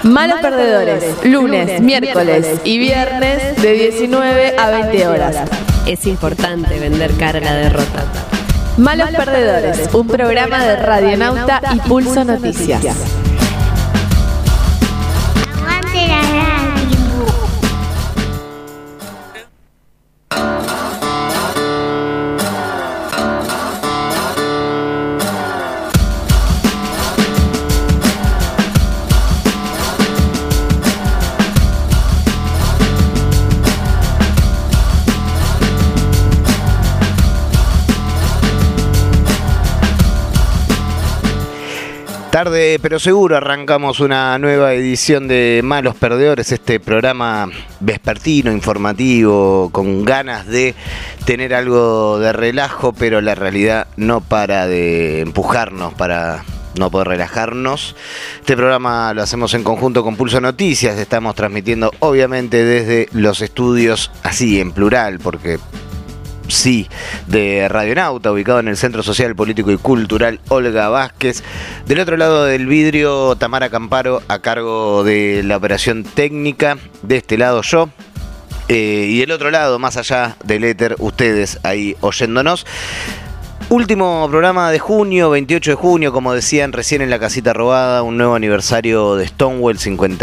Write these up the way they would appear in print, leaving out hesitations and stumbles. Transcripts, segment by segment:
Malos Perdedores, lunes, miércoles y viernes de 19 a 20 horas. Es importante vender cara a la derrota. Malos Perdedores, un programa de Radionauta y Pulso Noticias. Aguante la radio. Tarde pero seguro arrancamos una nueva edición de Malos Perdedores, este programa vespertino, informativo, con ganas de tener algo de relajo, pero la realidad no para de empujarnos para no poder relajarnos. Este programa lo hacemos en conjunto con Pulso Noticias, estamos transmitiendo obviamente desde los estudios, así en plural, porque sí, de Radionauta, ubicado en el Centro Social, Político y Cultural Olga Vázquez. Del otro lado del vidrio, Tamara Camparo, a cargo de la operación técnica. De este lado yo. Y del otro lado, más allá del éter, ustedes ahí oyéndonos. Último programa de junio, 28 de junio, como decían recién en la casita robada, un nuevo aniversario de Stonewall,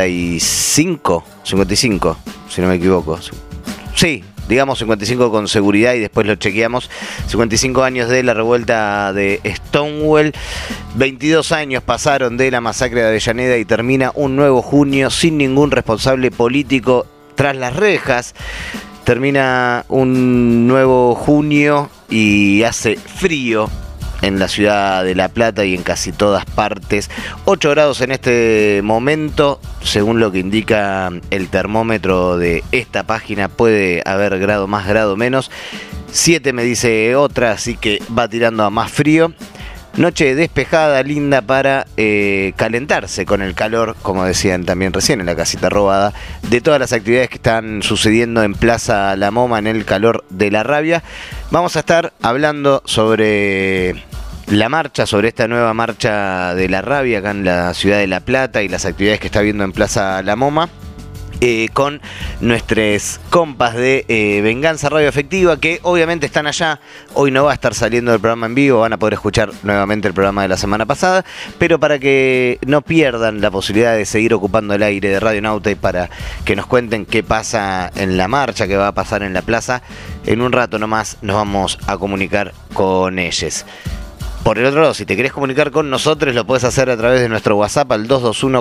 55, si no me equivoco. Sí, digamos 55 con seguridad y después lo chequeamos. 55 años de la revuelta de Stonewall. 22 años pasaron de la masacre de Avellaneda y termina un nuevo junio sin ningún responsable político tras las rejas. Termina un nuevo junio y hace frío en la ciudad de La Plata y en casi todas partes. 8 grados en este momento, según lo que indica el termómetro de esta página. Puede haber grado más, grado menos. 7 me dice otra, así que va tirando a más frío. Noche despejada, linda para calentarse con el calor, como decían también recién en la casita robada, de todas las actividades que están sucediendo en Plaza La Moma en el calor de la rabia. Vamos a estar hablando sobre la marcha, sobre esta nueva marcha de la rabia acá en la ciudad de La Plata y las actividades que está viendo en Plaza La Moma. Con nuestros compas de Venganza Radio Efectiva, que obviamente están allá. Hoy no va a estar saliendo el programa en vivo, van a poder escuchar nuevamente el programa de la semana pasada, pero para que no pierdan la posibilidad de seguir ocupando el aire de Radionauta y para que nos cuenten qué pasa en la marcha, qué va a pasar en la plaza, en un rato nomás nos vamos a comunicar con ellos. Por el otro lado, si te querés comunicar con nosotros, lo podés hacer a través de nuestro WhatsApp al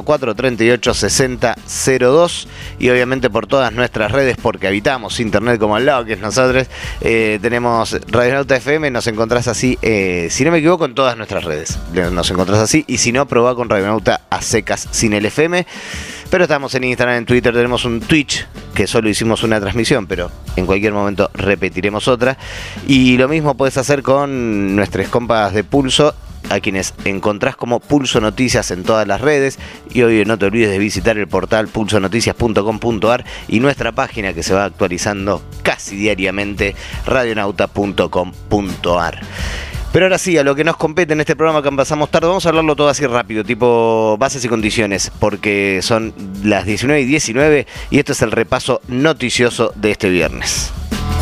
221-438-6002 y obviamente por todas nuestras redes, porque habitamos internet como al lado, que es nosotros. Tenemos Radionauta FM, nos encontrás así, si no me equivoco, en todas nuestras redes. Nos encontrás así, y si no, probá con Radionauta a secas sin el FM. Pero estamos en Instagram, en Twitter, tenemos un Twitch, que solo hicimos una transmisión, pero en cualquier momento repetiremos otra. Y lo mismo podés hacer con nuestros compas de Pulso, a quienes encontrás como Pulso Noticias en todas las redes. Y hoy no te olvides de visitar el portal pulsonoticias.com.ar y nuestra página, que se va actualizando casi diariamente, radionauta.com.ar. Pero ahora sí, a lo que nos compete en este programa que pasamos tarde, vamos a hablarlo todo así rápido, tipo bases y condiciones, porque son las 19:19 y esto es el repaso noticioso de este viernes.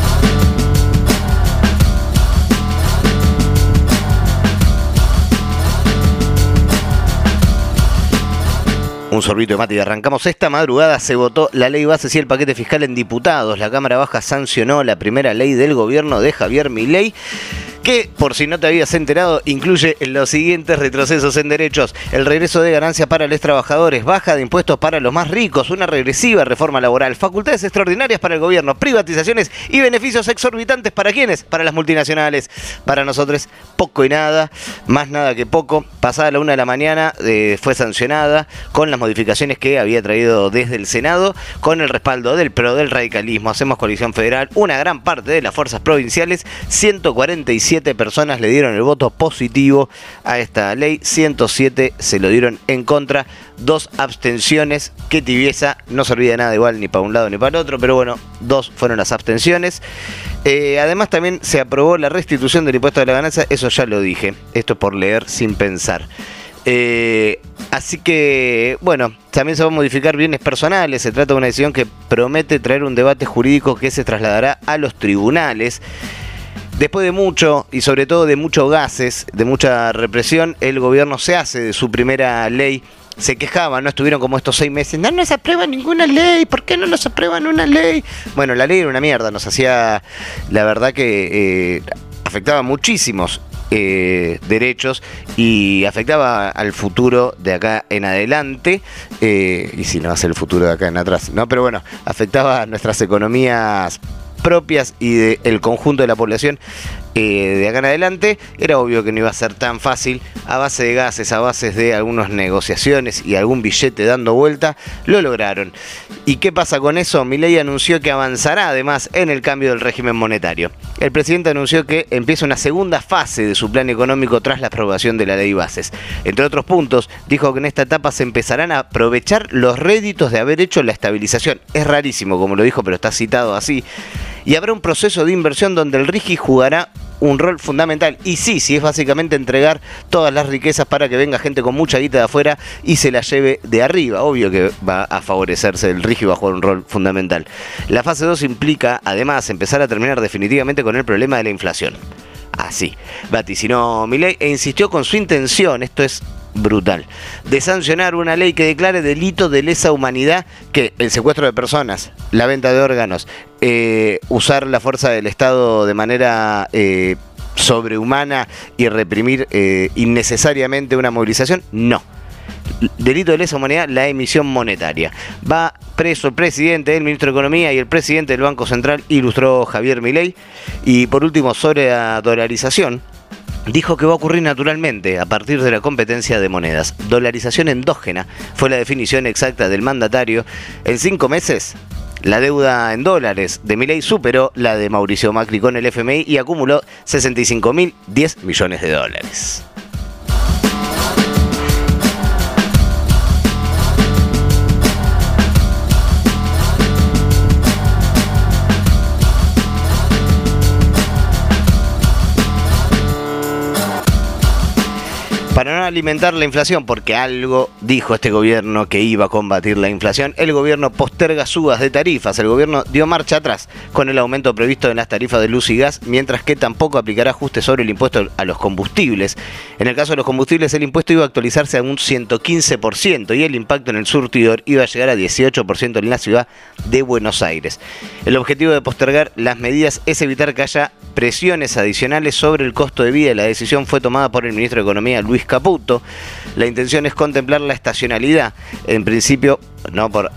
Un sorbito de mate y arrancamos. Esta madrugada se votó la ley bases y el paquete fiscal en diputados. La Cámara Baja sancionó la primera ley del gobierno de Javier Milei, que, por si no te habías enterado, incluye los siguientes retrocesos en derechos: el regreso de ganancias para los trabajadores, baja de impuestos para los más ricos, una regresiva reforma laboral, facultades extraordinarias para el gobierno, privatizaciones y beneficios exorbitantes. ¿Para quiénes? Para las multinacionales. Para nosotros, poco y nada, más nada que poco. Pasada la 1 de la mañana fue sancionada con las modificaciones que había traído desde el Senado, con el respaldo del PRO, del radicalismo, Hacemos Coalición Federal, una gran parte de las fuerzas provinciales. 147 personas le dieron el voto positivo a esta ley, 107 se lo dieron en contra, 2 abstenciones. Qué tibieza, no se olvida nada igual ni para un lado ni para el otro, pero bueno, 2 fueron las abstenciones. Además también se aprobó la restitución del impuesto de la ganancia, eso ya lo dije, esto es por leer sin pensar. Así que, bueno, también se van a modificar bienes personales. Se trata de una decisión que promete traer un debate jurídico que se trasladará a los tribunales. Después de mucho, y sobre todo de muchos gases, de mucha represión, el gobierno se hace de su primera ley. Se quejaban, ¿no? Estuvieron como estos 6 meses. No nos aprueban ninguna ley. ¿Por qué no nos aprueban una ley? Bueno, la ley era una mierda. Nos hacía, la verdad que afectaba muchísimos derechos y afectaba al futuro de acá en adelante. Y si no hace el futuro de acá en atrás, ¿no? Pero bueno, afectaba a nuestras economías propias y del conjunto de la población de acá en adelante. Era obvio que no iba a ser tan fácil. A base de gases, a base de algunas negociaciones y algún billete dando vuelta, lo lograron. ¿Y qué pasa con eso? Milei anunció que avanzará además en el cambio del régimen monetario. El presidente anunció que empieza una segunda fase de su plan económico tras la aprobación de la ley Bases. Entre otros puntos, dijo que en esta etapa se empezarán a aprovechar los réditos de haber hecho la estabilización. Es rarísimo como lo dijo, pero está citado así. Y habrá un proceso de inversión donde el RIGI jugará un rol fundamental. Y sí, es básicamente entregar todas las riquezas para que venga gente con mucha guita de afuera y se la lleve de arriba. Obvio que va a favorecerse, el RIGI va a jugar un rol fundamental. La fase 2 implica, además, empezar a terminar definitivamente con el problema de la inflación. Así, vaticinó Milei e insistió con su intención, esto es brutal, de sancionar una ley que declare delito de lesa humanidad, que el secuestro de personas, la venta de órganos, usar la fuerza del Estado de manera sobrehumana y reprimir innecesariamente una movilización, no. Delito de lesa humanidad, la emisión monetaria. Va preso el presidente, el ministro de Economía y el presidente del Banco Central, ilustró Javier Milei. Y por último, sobre la dolarización, dijo que va a ocurrir naturalmente a partir de la competencia de monedas. Dolarización endógena fue la definición exacta del mandatario. En 5 meses, la deuda en dólares de Milei superó la de Mauricio Macri con el FMI y acumuló 65.010 millones de dólares. Para no alimentar la inflación, porque algo dijo este gobierno que iba a combatir la inflación, el gobierno posterga subas de tarifas. El gobierno dio marcha atrás con el aumento previsto en las tarifas de luz y gas, mientras que tampoco aplicará ajustes sobre el impuesto a los combustibles. En el caso de los combustibles, el impuesto iba a actualizarse a un 115% y el impacto en el surtidor iba a llegar a 18% en la ciudad de Buenos Aires. El objetivo de postergar las medidas es evitar que haya presiones adicionales sobre el costo de vida. La decisión fue tomada por el ministro de Economía, Luis Caputo. La intención es contemplar la estacionalidad, en principio, no por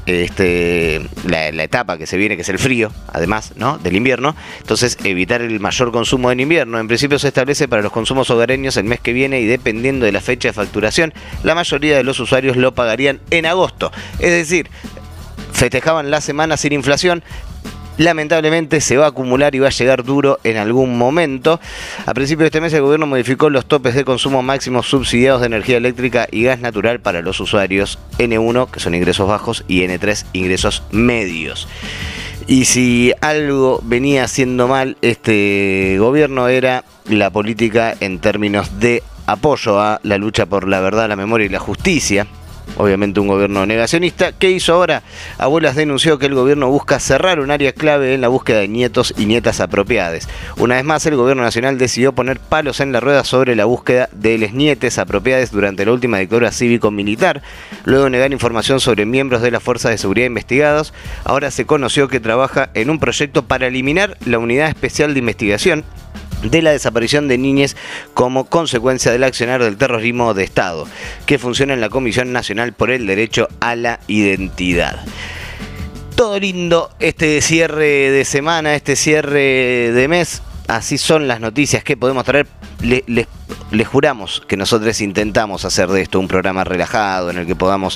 la etapa que se viene, que es el frío, además, ¿no?, del invierno. Entonces, evitar el mayor consumo en invierno. En principio se establece para los consumos hogareños el mes que viene y dependiendo de la fecha de facturación, la mayoría de los usuarios lo pagarían en agosto. Es decir, festejaban la semana sin inflación. Lamentablemente se va a acumular y va a llegar duro en algún momento. A principios de este mes el gobierno modificó los topes de consumo máximos subsidiados de energía eléctrica y gas natural para los usuarios N1, que son ingresos bajos, y N3, ingresos medios. Y si algo venía haciendo mal este gobierno era la política en términos de apoyo a la lucha por la verdad, la memoria y la justicia. Obviamente un gobierno negacionista. ¿Qué hizo ahora? Abuelas denunció que el gobierno busca cerrar un área clave en la búsqueda de nietos y nietas apropiadas. Una vez más, el gobierno nacional decidió poner palos en la rueda sobre la búsqueda de les nietes apropiadas durante la última dictadura cívico-militar. Luego de negar información sobre miembros de las fuerzas de seguridad investigados, ahora se conoció que trabaja en un proyecto para eliminar la unidad especial de investigación de la desaparición de niñas como consecuencia del accionar del terrorismo de Estado, que funciona en la Comisión Nacional por el Derecho a la Identidad. Todo lindo este cierre de semana, este cierre de mes. Así son las noticias que podemos traer. Les juramos que nosotros intentamos hacer de esto un programa relajado en el que podamos,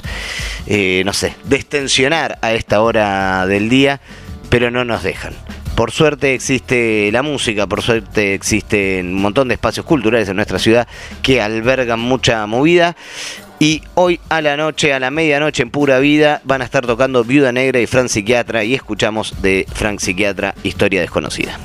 destensionar a esta hora del día, pero no nos dejan. Por suerte existe la música, por suerte existen un montón de espacios culturales en nuestra ciudad que albergan mucha movida. Y hoy a la noche, a la medianoche en Pura Vida, van a estar tocando Viuda Negra y Frank Psiquiatra. Y escuchamos de Frank Psiquiatra, Historia Desconocida.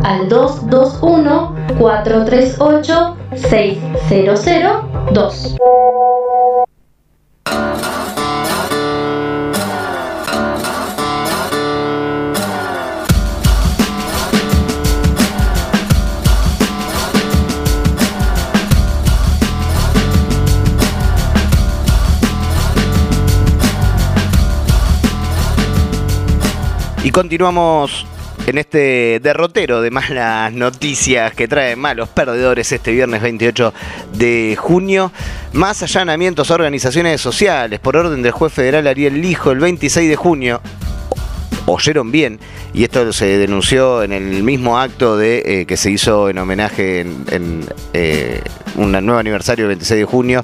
al 221-438-6002. Y continuamos en este derrotero de malas noticias que trae malos perdedores este viernes 28 de junio. Más allanamientos a organizaciones sociales por orden del juez federal Ariel Lijo el 26 de junio. Oyeron bien, y esto se denunció en el mismo acto de que se hizo en homenaje en un nuevo aniversario del 26 de junio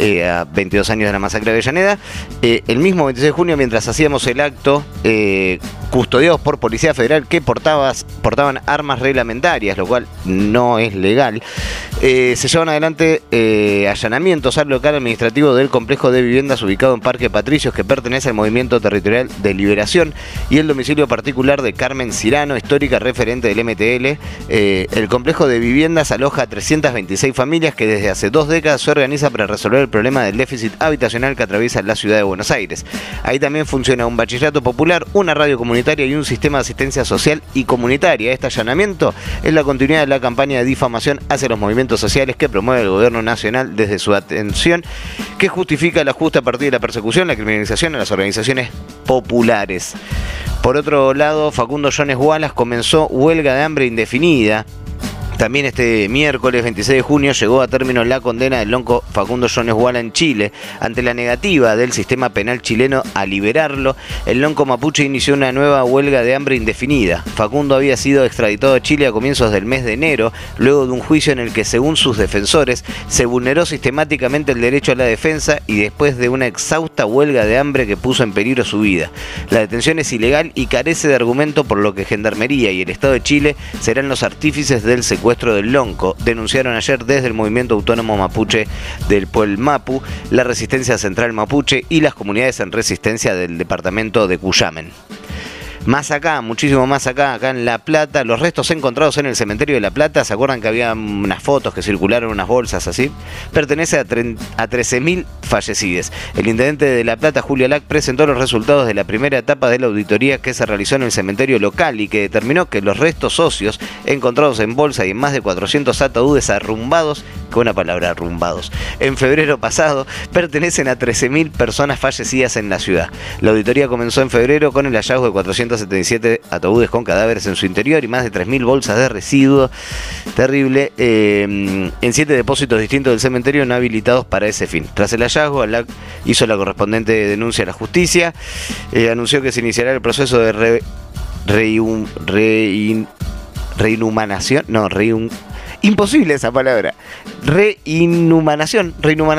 a 22 años de la masacre de Avellaneda. El mismo 26 de junio, mientras hacíamos el acto, custodiados por Policía Federal que portaban armas reglamentarias, lo cual no es legal, se llevan adelante allanamientos al local administrativo del complejo de viviendas ubicado en Parque Patricios, que pertenece al Movimiento Territorial de Liberación, y el domicilio particular de Carmen Cirano, histórica referente del MTL. El complejo de viviendas aloja a 326 familias que desde hace 2 décadas se organiza para resolver el problema del déficit habitacional que atraviesa la ciudad de Buenos Aires. Ahí también funciona un bachillerato popular, una radio comunitaria y un sistema de asistencia social y comunitaria. Este allanamiento es la continuidad de la campaña de difamación hacia los movimientos sociales que promueve el gobierno nacional desde su atención, que justifica el ajuste a partir de la persecución, la criminalización a las organizaciones populares. Por otro lado, Facundo Jones Wallace comenzó huelga de hambre indefinida. También este miércoles 26 de junio llegó a término la condena del lonco Facundo Jones Wallace en Chile. Ante la negativa del sistema penal chileno a liberarlo, el lonco mapuche inició una nueva huelga de hambre indefinida. Facundo había sido extraditado a Chile a comienzos del mes de enero, luego de un juicio en el que, según sus defensores, se vulneró sistemáticamente el derecho a la defensa y después de una exhausta huelga de hambre que puso en peligro su vida. La detención es ilegal y carece de argumento, por lo que Gendarmería y el Estado de Chile serán los artífices del secuestro del lonco, denunciaron ayer desde el Movimiento Autónomo Mapuche del Puel Mapu, la Resistencia Central Mapuche y las comunidades en resistencia del departamento de Cuyamen. Más acá, muchísimo más acá en La Plata, los restos encontrados en el cementerio de La Plata, ¿se acuerdan que había unas fotos que circularon, unas bolsas así? Pertenece a 13.000 fallecidos. El intendente de La Plata, Julio Lac, presentó los resultados de la primera etapa de la auditoría que se realizó en el cementerio local y que determinó que los restos óseos encontrados en bolsa y en más de 400 ataúdes arrumbados, qué buena palabra, arrumbados, en febrero pasado, pertenecen a 13.000 personas fallecidas en la ciudad. La auditoría comenzó en febrero con el hallazgo de 477 ataúdes con cadáveres en su interior y más de 3.000 bolsas de residuos. Terrible. En 7 depósitos distintos del cementerio no habilitados para ese fin. Tras el hallazgo, ALAC hizo la correspondiente denuncia a la justicia. Anunció que se iniciará el proceso de reinhumanación. Imposible esa palabra. Reinhumanación.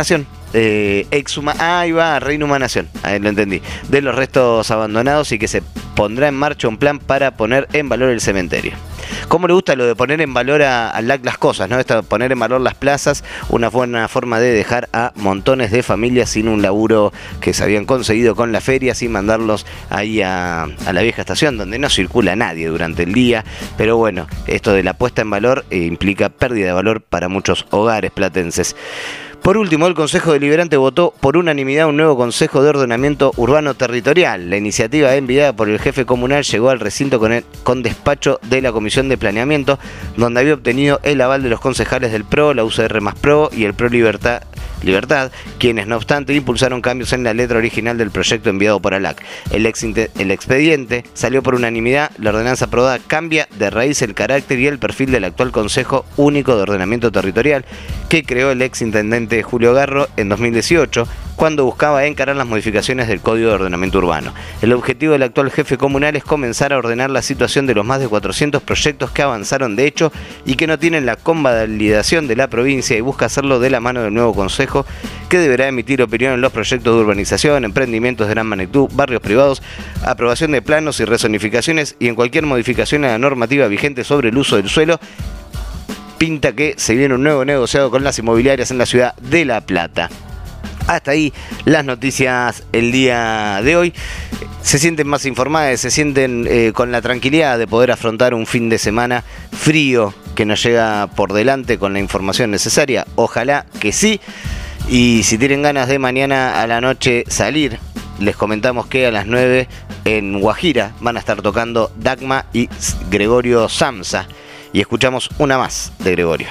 Ahí va, reinhumanación, ahí lo entendí, de los restos abandonados, y que se pondrá en marcha un plan para poner en valor el cementerio. ¿Cómo le gusta lo de poner en valor a las cosas, ¿no? Poner en valor las plazas, una buena forma de dejar a montones de familias sin un laburo que se habían conseguido con la feria, sin mandarlos ahí a la vieja estación, donde no circula nadie durante el día. Pero bueno, esto de la puesta en valor implica pérdida de valor para muchos hogares platenses. Por último, el Consejo Deliberante votó por unanimidad un nuevo Consejo de Ordenamiento Urbano Territorial. La iniciativa enviada por el jefe comunal llegó al recinto con despacho de la Comisión de Planeamiento, donde había obtenido el aval de los concejales del PRO, la UCR más PRO y el PRO Libertad, quienes no obstante impulsaron cambios en la letra original del proyecto enviado por ALAC. El expediente salió por unanimidad. La ordenanza aprobada cambia de raíz el carácter y el perfil del actual Consejo Único de Ordenamiento Territorial que creó el exintendente Julio Garro en 2018, cuando buscaba encarar las modificaciones del Código de Ordenamiento Urbano. El objetivo del actual jefe comunal es comenzar a ordenar la situación de los más de 400 proyectos que avanzaron de hecho y que no tienen la convalidación de la provincia, y busca hacerlo de la mano del nuevo Consejo, que deberá emitir opinión en los proyectos de urbanización, emprendimientos de gran magnitud, barrios privados, aprobación de planos y rezonificaciones y en cualquier modificación a la normativa vigente sobre el uso del suelo. Pinta que se viene un nuevo negociado con las inmobiliarias en la ciudad de La Plata. Hasta ahí las noticias el día de hoy. Se sienten más informadas, se sienten con la tranquilidad de poder afrontar un fin de semana frío que nos llega por delante con la información necesaria. Ojalá que sí. Y si tienen ganas de mañana a la noche salir, les comentamos que a las 9 en Guajira van a estar tocando Dagma y Gregorio Samsa. Y escuchamos una más de Gregorio.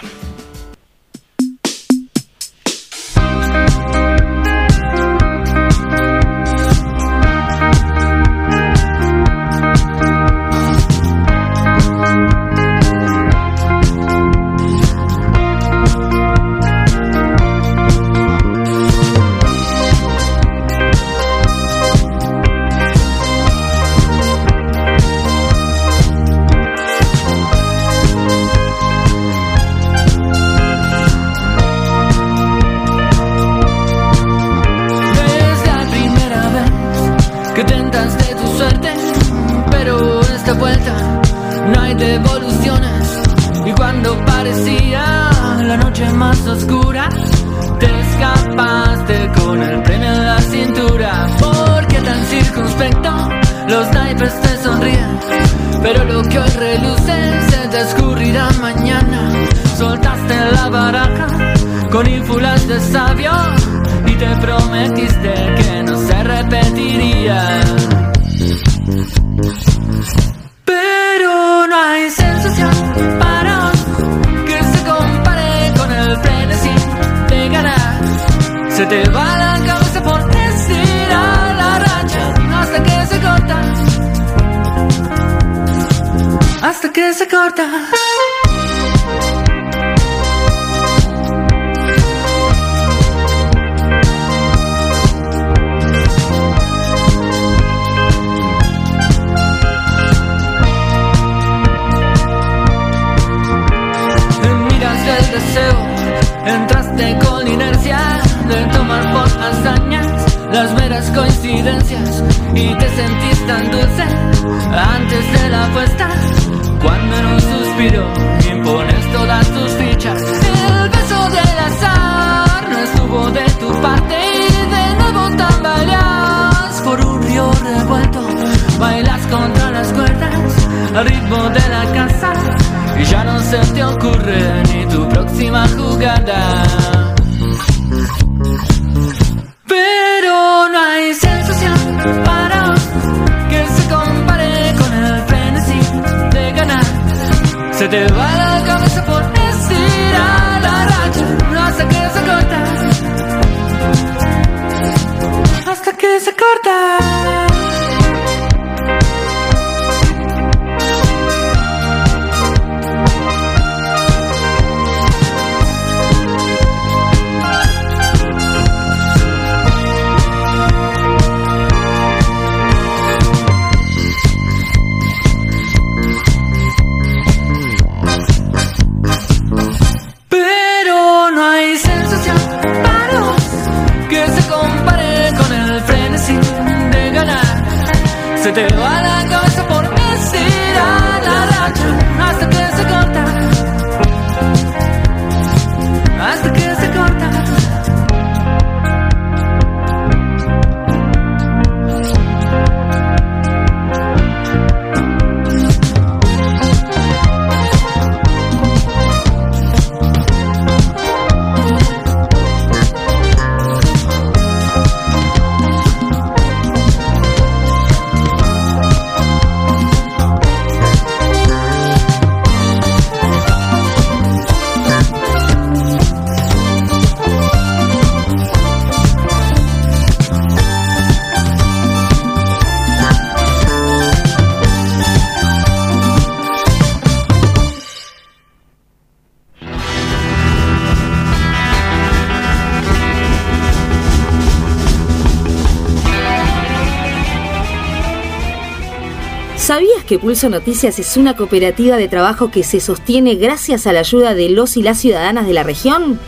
¿Sabías que Pulso Noticias es una cooperativa de trabajo que se sostiene gracias a la ayuda de los y las ciudadanas de la región?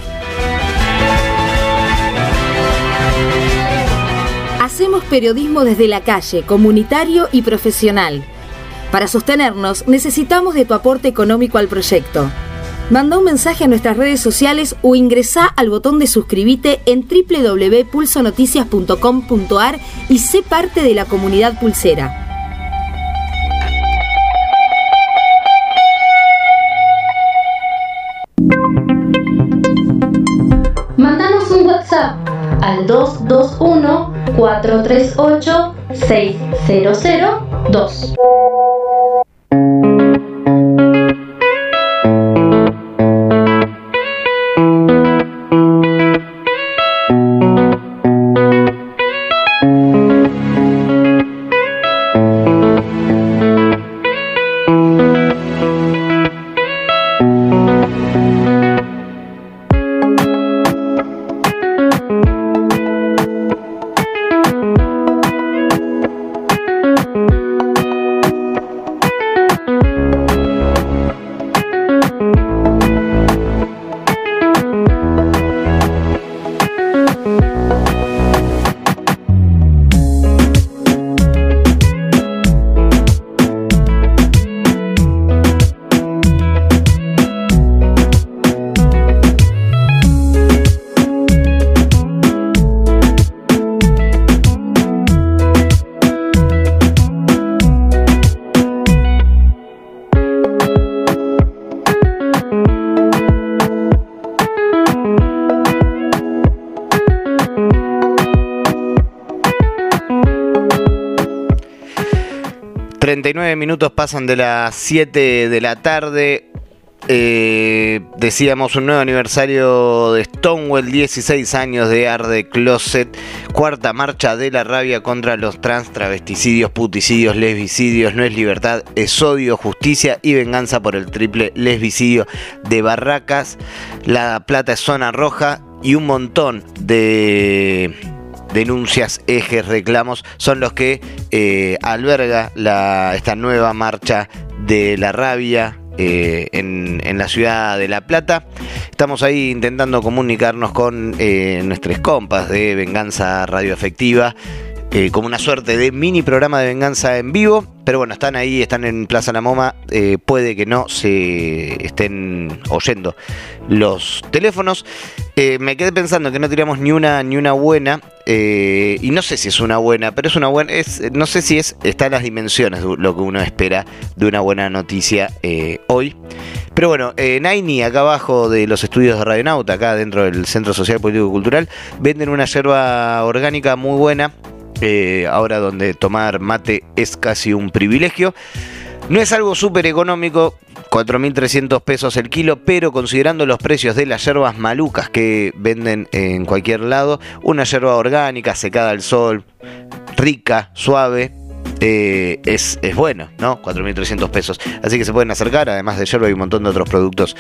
Hacemos periodismo desde la calle, comunitario y profesional. Para sostenernos, necesitamos de tu aporte económico al proyecto. Manda un mensaje a nuestras redes sociales o ingresá al botón de suscribite en www.pulsonoticias.com.ar y sé parte de la comunidad pulsera. Mándanos un WhatsApp al 221-438-6002. Minutos pasan de las 7 de la tarde. Decíamos un nuevo aniversario de Stonewall, 16 años de Arde Closet, cuarta marcha de la rabia contra los trans, travesticidios, puticidios, lesbicidios. No es libertad, es odio, justicia y venganza por el triple lesbicidio de Barracas. La Plata es zona roja y un montón de denuncias, ejes, reclamos son los que alberga esta nueva marcha de la rabia en la ciudad de La Plata. Estamos ahí intentando comunicarnos con nuestros compas de Venganza Radioafectiva, como una suerte de mini programa de venganza en vivo, pero bueno, están ahí, están en Plaza La Moma, puede que no se estén oyendo los teléfonos. Me quedé pensando que no tiramos ni una buena, y no sé si es una buena, pero es una buena, no sé si está en las dimensiones de lo que uno espera de una buena noticia hoy. Pero bueno, Naini, acá abajo de los estudios de Radionauta, acá dentro del Centro Social, Político y Cultural, venden una yerba orgánica muy buena. Ahora donde tomar mate es casi un privilegio. No es algo súper económico, 4.300 pesos el kilo, pero considerando los precios de las yerbas malucas que venden en cualquier lado, una yerba orgánica, secada al sol, rica, suave, es bueno, ¿no? 4.300 pesos. Así que se pueden acercar, además de yerba hay un montón de otros productos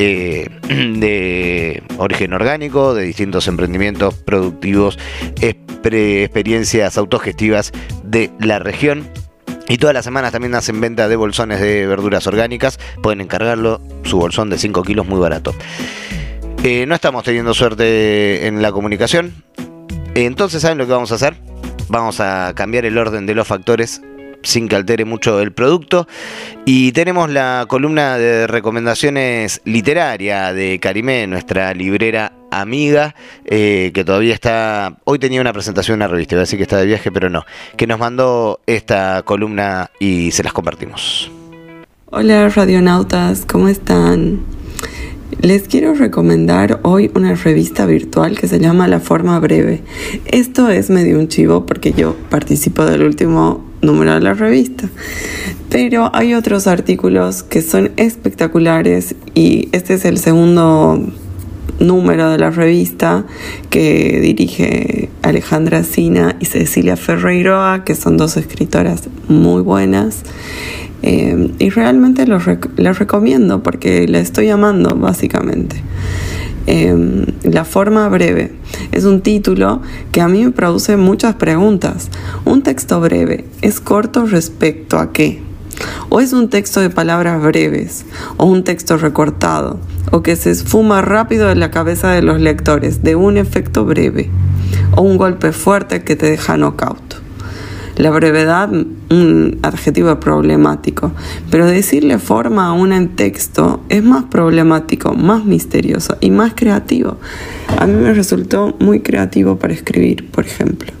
de origen orgánico, de distintos emprendimientos productivos, experiencias autogestivas de la región. Y todas las semanas también hacen venta de bolsones de verduras orgánicas. Pueden encargarlo, su bolsón de 5 kilos, muy barato. No estamos teniendo suerte en la comunicación. Entonces, ¿saben lo que vamos a hacer? Vamos a cambiar el orden de los factores sin que altere mucho el producto. Y tenemos la columna de recomendaciones literaria de Karimé, nuestra librera amiga, que todavía está... Hoy tenía una presentación en una revista, iba a decir que está de viaje, pero no. Que nos mandó esta columna y se las compartimos. Hola radionautas, ¿cómo están? Les quiero recomendar hoy una revista virtual que se llama La Forma Breve. Esto es medio un chivo porque yo participo del último número de la revista, pero hay otros artículos que son espectaculares y este es el segundo número de la revista que dirige Alejandra Sina y Cecilia Ferreiroa, que son dos escritoras muy buenas. Y realmente les recomiendo porque la estoy amando básicamente. La Forma Breve es un título que a mí me produce muchas preguntas. ¿Un texto breve es corto respecto a qué? ¿O es un texto de palabras breves? ¿O un texto recortado? ¿O que se esfuma rápido en la cabeza de los lectores de un efecto breve? ¿O un golpe fuerte que te deja knockout? La brevedad, un adjetivo problemático, pero decirle forma a un texto es más problemático, más misterioso y más creativo. A mí me resultó muy creativo para escribir, por ejemplo.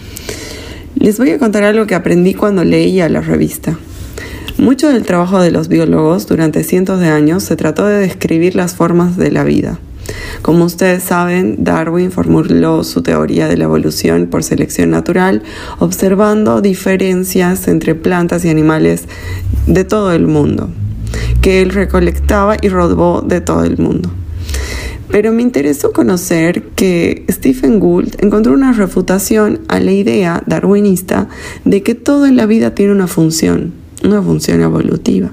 Les voy a contar algo que aprendí cuando leía la revista. Mucho del trabajo de los biólogos durante cientos de años se trató de describir las formas de la vida. Como ustedes saben, Darwin formuló su teoría de la evolución por selección natural, observando diferencias entre plantas y animales de todo el mundo, que él recolectaba y robó de todo el mundo. Pero me interesó conocer que Stephen Gould encontró una refutación a la idea darwinista de que todo en la vida tiene una función evolutiva.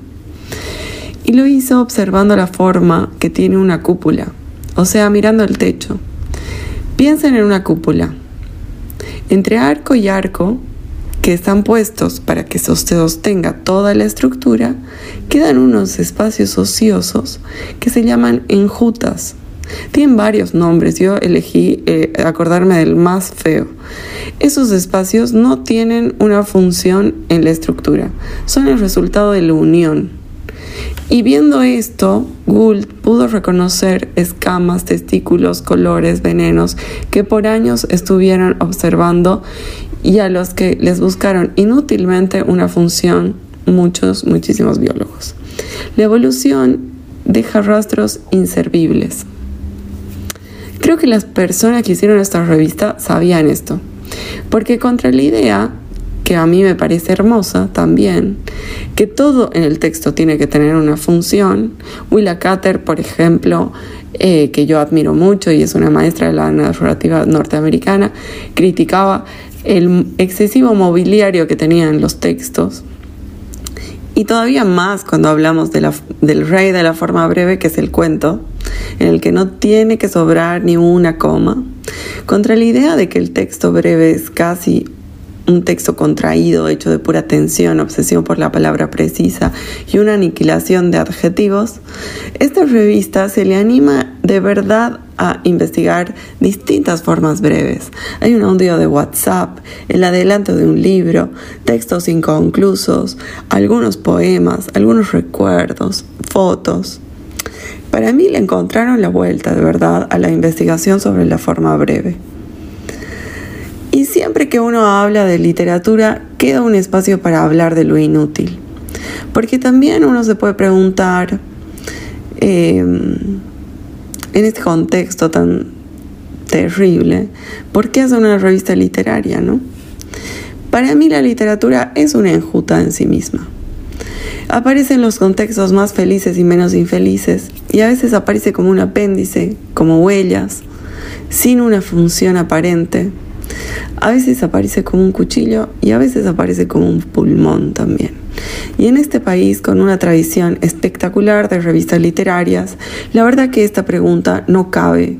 Y lo hizo observando la forma que tiene una cúpula, o sea, mirando el techo. Piensen en una cúpula. Entre arco y arco, que están puestos para que se sostenga toda la estructura, quedan unos espacios ociosos que se llaman enjutas. Tienen varios nombres, yo elegí acordarme del más feo. Esos espacios no tienen una función en la estructura, son el resultado de la unión. Y viendo esto, Gould pudo reconocer escamas, testículos, colores, venenos que por años estuvieron observando y a los que les buscaron inútilmente una función muchísimos biólogos. La evolución deja rastros inservibles. Creo que las personas que hicieron esta revista sabían esto, porque contra la idea, que a mí me parece hermosa también, que todo en el texto tiene que tener una función. Willa Cather, por ejemplo, que yo admiro mucho y es una maestra de la narrativa norteamericana, criticaba el excesivo mobiliario que tenían los textos. Y todavía más cuando hablamos del rey de la forma breve, que es el cuento, en el que no tiene que sobrar ni una coma, contra la idea de que el texto breve es casi un texto contraído, hecho de pura tensión, obsesión por la palabra precisa y una aniquilación de adjetivos. Esta revista se le anima de verdad a investigar distintas formas breves. Hay un audio de WhatsApp, el adelanto de un libro, textos inconclusos, algunos poemas, algunos recuerdos, fotos. Para mí le encontraron la vuelta de verdad a la investigación sobre la forma breve. Y siempre que uno habla de literatura, queda un espacio para hablar de lo inútil. Porque también uno se puede preguntar, en este contexto tan terrible, ¿por qué hacer una revista literaria, no? Para mí la literatura es una enjuta en sí misma. Aparece en los contextos más felices y menos infelices, y a veces aparece como un apéndice, como huellas, sin una función aparente. A veces aparece como un cuchillo y a veces aparece como un pulmón también. Y en este país, con una tradición espectacular de revistas literarias, la verdad que esta pregunta no cabe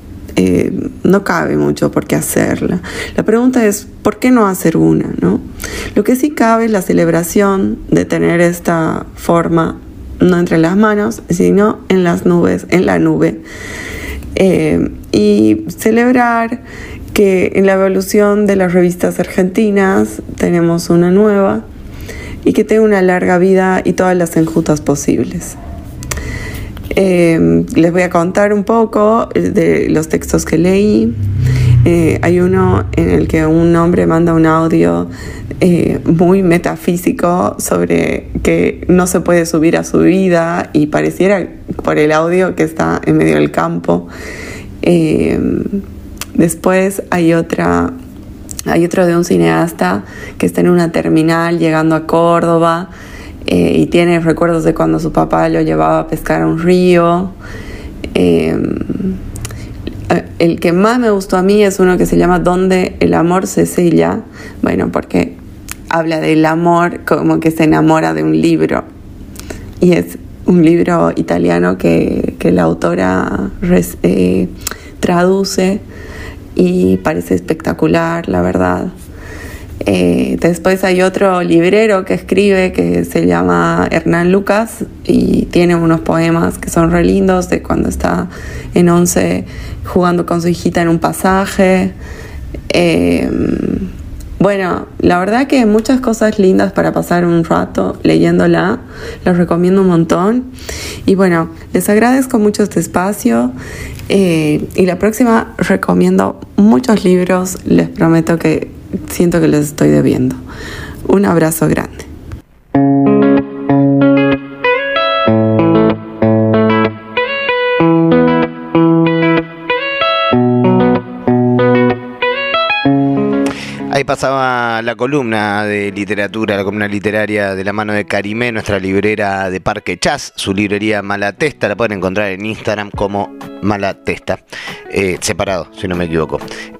mucho por qué hacerla. La pregunta es, ¿por qué no hacer una, no? Lo que sí cabe es la celebración de tener esta forma no entre las manos, sino en las nubes, en la nube. Y celebrar que en la evolución de las revistas argentinas tenemos una nueva y que tenga una larga vida y todas las enjutas posibles. Les voy a contar un poco de los textos que leí. Hay uno en el que un hombre manda un audio muy metafísico sobre que no se puede subir a su vida y pareciera por el audio que está en medio del campo. Después hay otro de un cineasta que está en una terminal llegando a Córdoba y tiene recuerdos de cuando su papá lo llevaba a pescar a un río. El que más me gustó a mí es uno que se llama Donde el amor se sella. Bueno, porque habla del amor como que se enamora de un libro. Y es un libro italiano que la autora traduce y parece espectacular, la verdad. Después hay otro librero que escribe que se llama Hernán Lucas y tiene unos poemas que son re lindos de cuando está en 11 jugando con su hijita en un pasaje. Bueno, la verdad que muchas cosas lindas para pasar un rato leyéndola, los recomiendo un montón. Y bueno, les agradezco mucho este espacio y la próxima recomiendo muchos libros, les prometo que siento que les estoy debiendo. Un abrazo grande. Ahí pasaba la columna de literatura, la columna literaria de la mano de Karimé, nuestra librera de Parque Chas, su librería Malatesta, la pueden encontrar en Instagram como Malatesta, separado, si no me equivoco.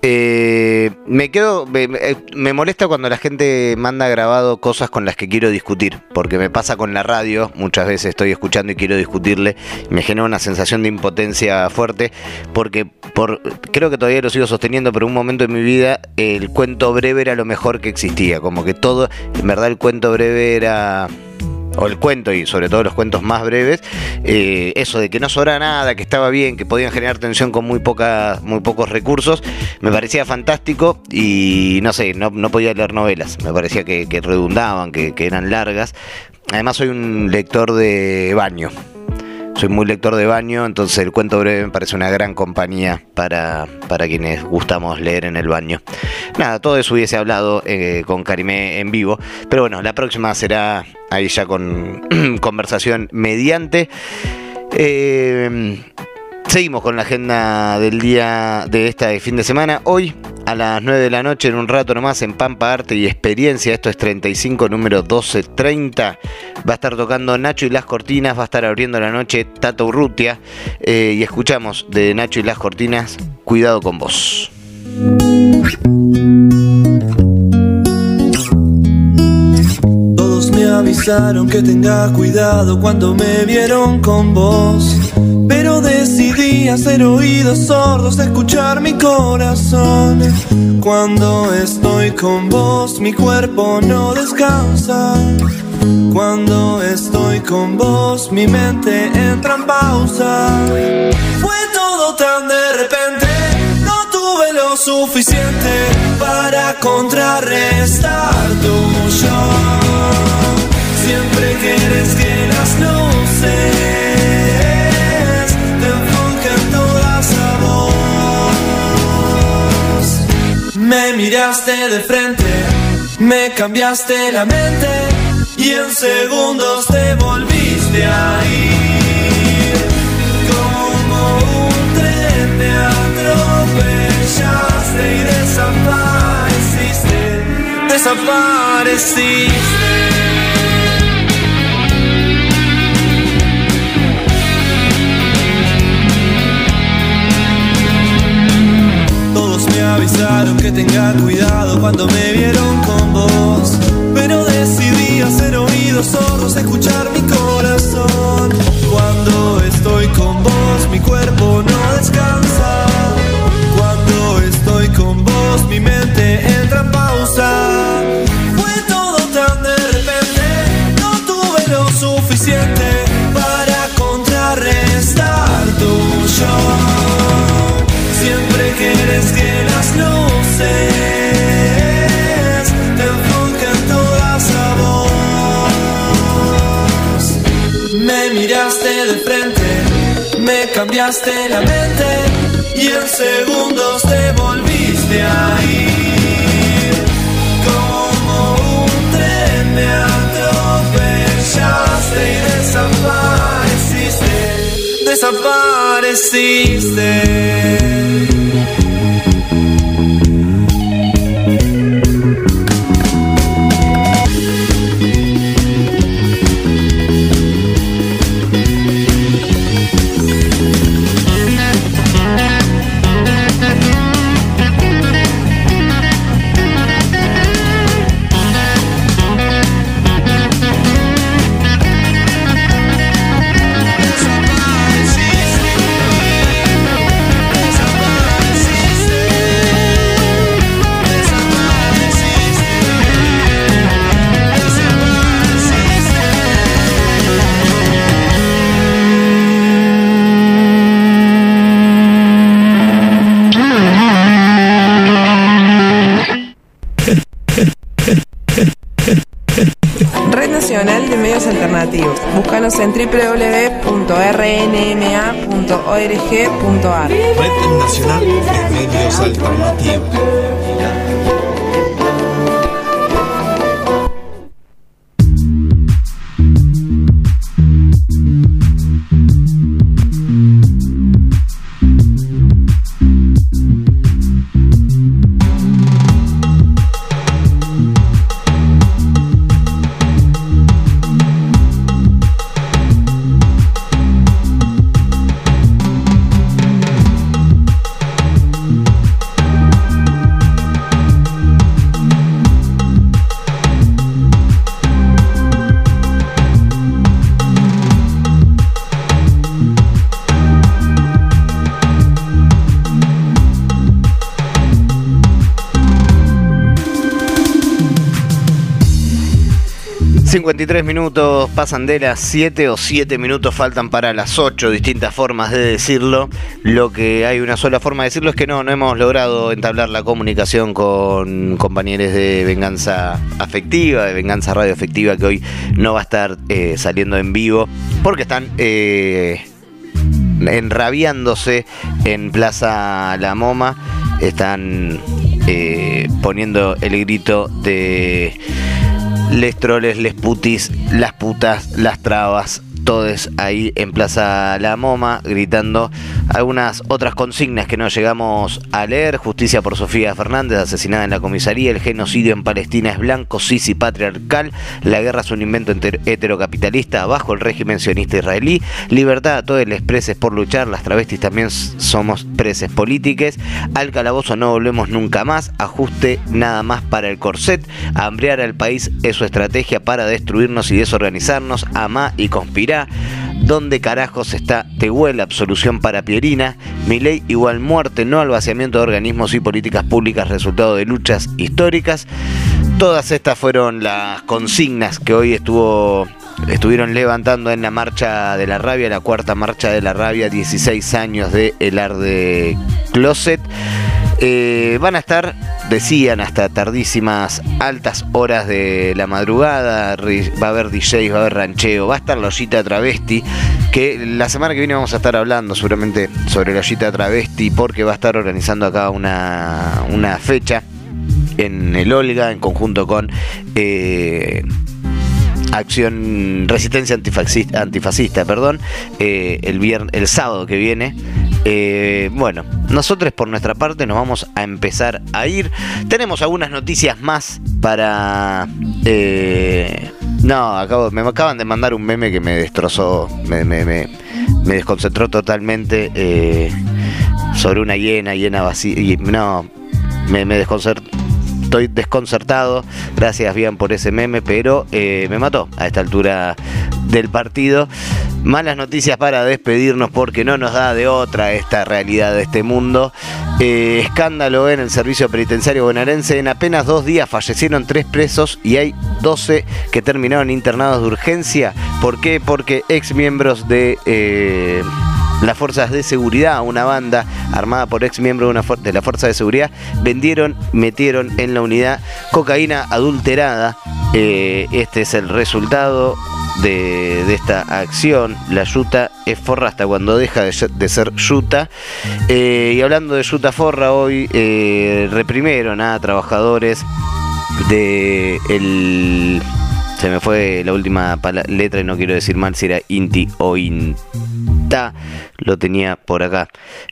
Me molesta cuando la gente manda grabado cosas con las que quiero discutir, porque me pasa con la radio, muchas veces estoy escuchando y quiero discutirle, me genera una sensación de impotencia fuerte, porque creo que todavía lo sigo sosteniendo, pero en un momento de mi vida el cuento breve era lo mejor que existía, como que todo, en verdad el cuento breve era... o el cuento, y sobre todo los cuentos más breves, eso de que no sobra nada, que estaba bien, que podían generar tensión con muy pocos recursos, me parecía fantástico. Y no sé, no podía leer novelas, me parecía que redundaban, que eran largas. Además soy un lector de baño, soy muy lector de baño, entonces el cuento breve me parece una gran compañía para quienes gustamos leer en el baño. Nada, todo eso hubiese hablado con Karimé en vivo, pero bueno, la próxima será ahí ya con conversación mediante. Seguimos con la agenda del día de este fin de semana. Hoy a las 9 de la noche, en un rato nomás, en Pampa Arte y Experiencia, esto es 35, número 1230, va a estar tocando Nacho y las Cortinas, va a estar abriendo la noche Tato Urrutia, y escuchamos de Nacho y las Cortinas, Cuidado con vos. Todos me avisaron que tenga cuidado cuando me vieron con vos, pero decidí hacer oídos sordos, escuchar mi corazón. Cuando estoy con vos, mi cuerpo no descansa. Cuando estoy con vos, mi mente entra en pausa. Fue todo tan de repente, no tuve lo suficiente para contrarrestar tu show. Siempre quieres que las luces me miraste de frente, me cambiaste la mente y en segundos te volviste a ir. Como un tren me atropellaste y desapareciste. Todos me avisaron que tenga cuidado cuando me vieron con vos, pero decidí hacer oídos sordos, escuchar mi corazón. Cuando estoy con vos, mi cuerpo no descansa. Cuando estoy con vos, mi mente entra en pausa. Fue todo tan de repente, no tuve lo suficiente para contrarrestar tu show. Siempre quieres que las luces te enfoquen todas a vos. Me miraste de frente, me cambiaste la mente y en segundos te volviste a ir. Como un tren me atropellaste y desapareciste. y medios alternativos. Búscanos en www.rnma.org.ar. Red Nacional de Medios Alternativos. 53 minutos pasan de las 7 o 7 minutos faltan para las 8, distintas formas de decirlo. Lo que hay una sola forma de decirlo es que no hemos logrado entablar la comunicación con compañeros de Venganza Afectiva, de Venganza Radio Afectiva, que hoy no va a estar saliendo en vivo porque están enrabiándose en Plaza La Moma, están poniendo el grito de les troles, les putis, las putas, las trabas, todos ahí en Plaza La Moma, gritando algunas otras consignas que no llegamos a leer. Justicia por Sofía Fernández, asesinada en la comisaría. El genocidio en Palestina es blanco, cis y patriarcal. La guerra es un invento heterocapitalista bajo el régimen sionista israelí. Libertad a todos los presos por luchar. Las travestis también somos presos políticas. Al calabozo no volvemos nunca más. Ajuste nada más para el corset. Hambriar al país es su estrategia para destruirnos y desorganizarnos. Amá y conspirá. ¿Dónde carajos está Tehuel? Absolución para Pierina. Milei igual muerte, no al vaciamiento de organismos y políticas públicas, resultado de luchas históricas. Todas estas fueron las consignas que hoy estuvieron levantando en la Marcha de la Rabia, la cuarta Marcha de la Rabia, 16 años de Helar de Closet. Van a estar, decían, hasta tardísimas, altas horas de la madrugada. Va a haber DJs, va a haber rancheo, va a estar la Ollita Travesti, que la semana que viene vamos a estar hablando seguramente sobre la Ollita Travesti, porque va a estar organizando acá una fecha en el Olga, en conjunto con Acción Resistencia Antifascista, el sábado que viene. Bueno, nosotros por nuestra parte nos vamos a empezar a ir. Tenemos algunas noticias más para... me acaban de mandar un meme que me destrozó, me desconcentró totalmente, sobre una hiena vacía. Me desconcertó. Estoy desconcertado, gracias bien por ese meme, pero me mató a esta altura del partido. Malas noticias para despedirnos porque no nos da de otra esta realidad de este mundo. Escándalo en el servicio penitenciario bonaerense. En apenas 2 días fallecieron 3 presos y hay 12 que terminaron internados de urgencia. ¿Por qué? Porque exmiembros de... las fuerzas de seguridad, una banda armada por ex miembros de la fuerza de seguridad, metieron en la unidad cocaína adulterada. Este es el resultado de esta acción. La yuta es forra hasta cuando deja de ser yuta. Y hablando de yuta forra, hoy reprimieron a trabajadores se me fue la última letra y no quiero decir mal si era Inti o Inta. Lo tenía por acá.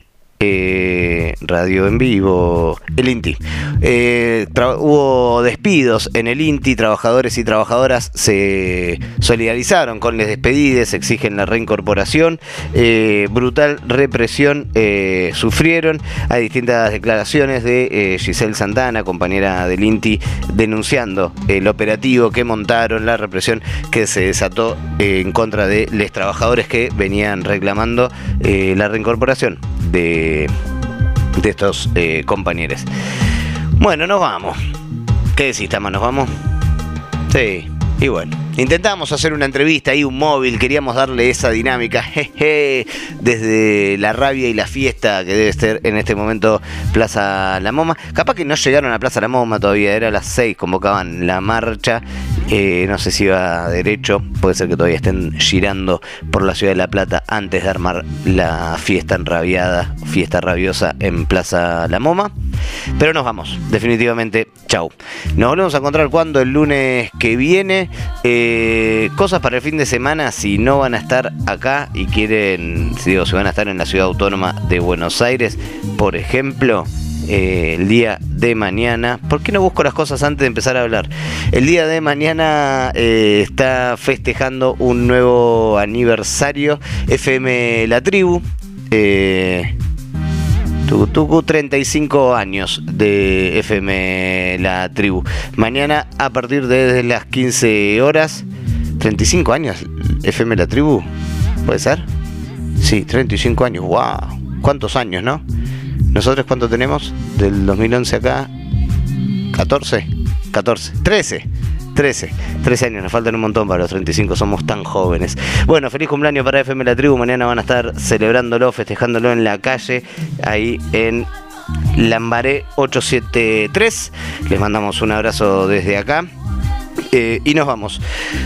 Radio en vivo, el INTI. Hubo despidos en el INTI, trabajadores y trabajadoras se solidarizaron con les despedides, exigen la reincorporación. Brutal represión sufrieron. Hay distintas declaraciones de Giselle Santana, compañera del INTI, denunciando el operativo que montaron, la represión que se desató en contra de los trabajadores que venían reclamando la reincorporación de estos compañeros. Bueno, nos vamos. ¿Qué decís, Tama? ¿Nos vamos? Sí. Y bueno, intentamos hacer una entrevista ahí, un móvil, queríamos darle esa dinámica, desde la rabia y la fiesta que debe ser en este momento Plaza La Moma. Capaz que no llegaron a Plaza La Moma todavía, era a las 6, convocaban la marcha No sé si va derecho, puede ser que todavía estén girando por la ciudad de La Plata antes de armar la fiesta enrabiada, fiesta rabiosa en Plaza La Moma. Pero nos vamos, definitivamente, chau. Nos volvemos a encontrar cuando el lunes que viene. Cosas para el fin de semana, si no van a estar acá y quieren, si van a estar en la ciudad autónoma de Buenos Aires, por ejemplo. El día de mañana, ¿por qué no busco las cosas antes de empezar a hablar? El día de mañana está festejando un nuevo aniversario FM La Tribu. 35 años de FM La Tribu. Mañana a partir de desde las 15 horas. 35 años FM La Tribu, ¿puede ser? Sí, 35 años, wow. ¿Cuántos años, no? ¿Nosotros cuánto tenemos? Del 2011 acá, 13 años, nos faltan un montón para los 35, somos tan jóvenes. Bueno, feliz cumpleaños para FM La Tribu, mañana van a estar celebrándolo, festejándolo en la calle, ahí en Lambaré 873. Les mandamos un abrazo desde acá y nos vamos.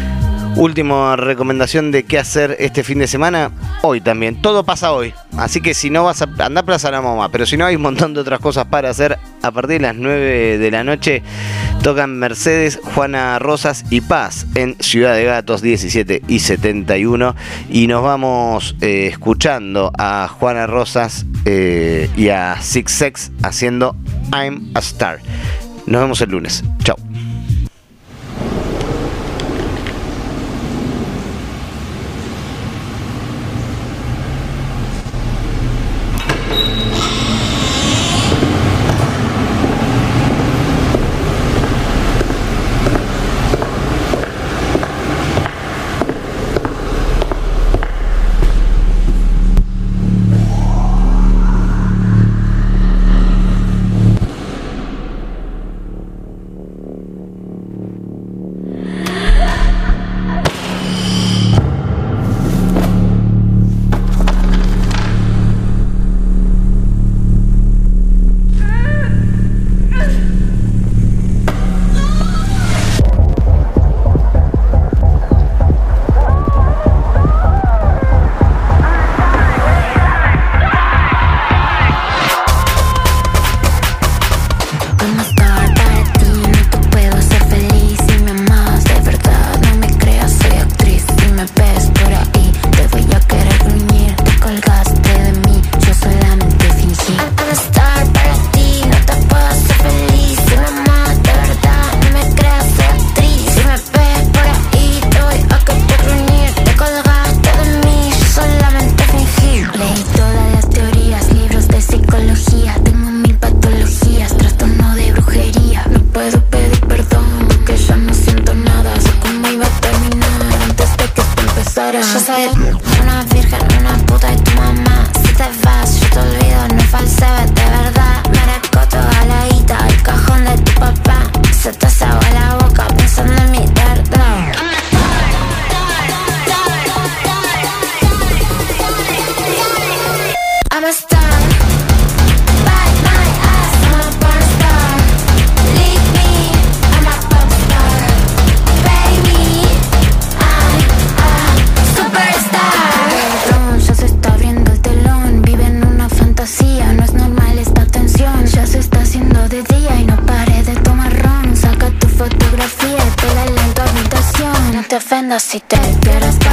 Última recomendación de qué hacer este fin de semana. Hoy también, todo pasa hoy. Así que si no vas a andar a Plaza La Moma, pero si no hay un montón de otras cosas para hacer. A partir de las 9 de la noche tocan Mercedes, Juana Rosas y Paz en Ciudad de Gatos 17 y 71. Y nos vamos escuchando a Juana Rosas y a Six Sex haciendo I'm a Star. Nos vemos el lunes. Chao. Si te quieres